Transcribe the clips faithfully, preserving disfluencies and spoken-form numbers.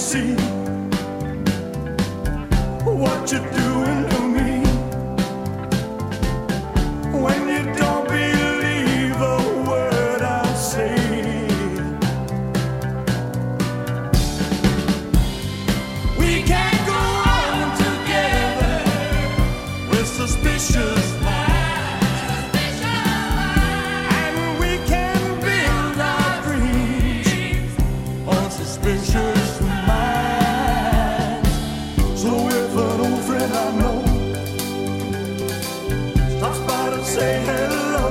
see what you're doing to me when you don't believe a word I say. We can't go on together with suspicious minds, and we can build our dreams on suspicious minds. So if an old friend I know stops by to say hello,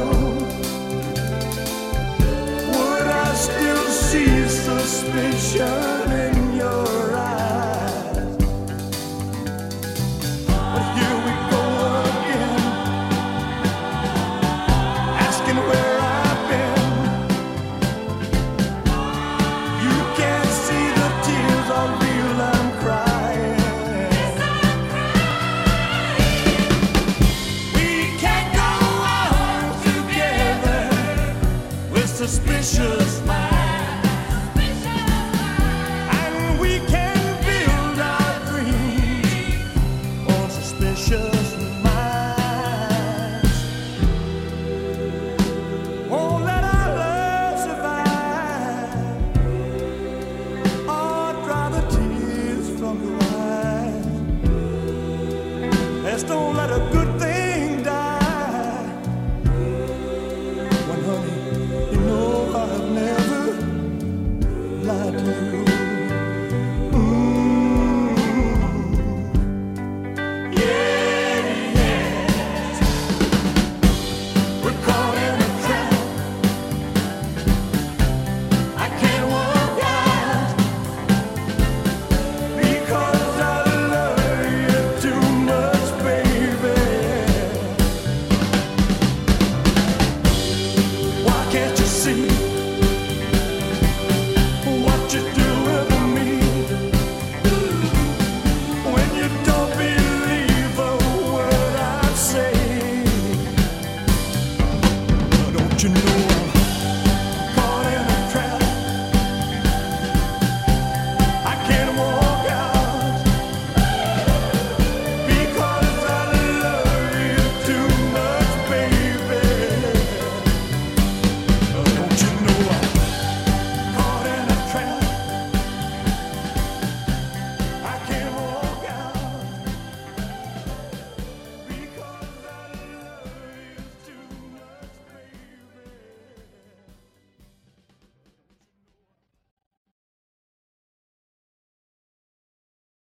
would I still see suspicion in your eyes? But here we go again, asking where I've been. You can't see the tears I feel I'm crying. We can't go on together with suspicious minds, and we can build our dreams on suspicious minds. Won't let our love survive or dry the tears from your eyes. Let's don't let a good thing die. When, honey, you know I've never lied to you. Mm. Yeah, yes. We're caught in a trap. I can't walk out because I love you too much, baby. Why can't you see what you're doing to me when you don't believe a word I say? Don't you know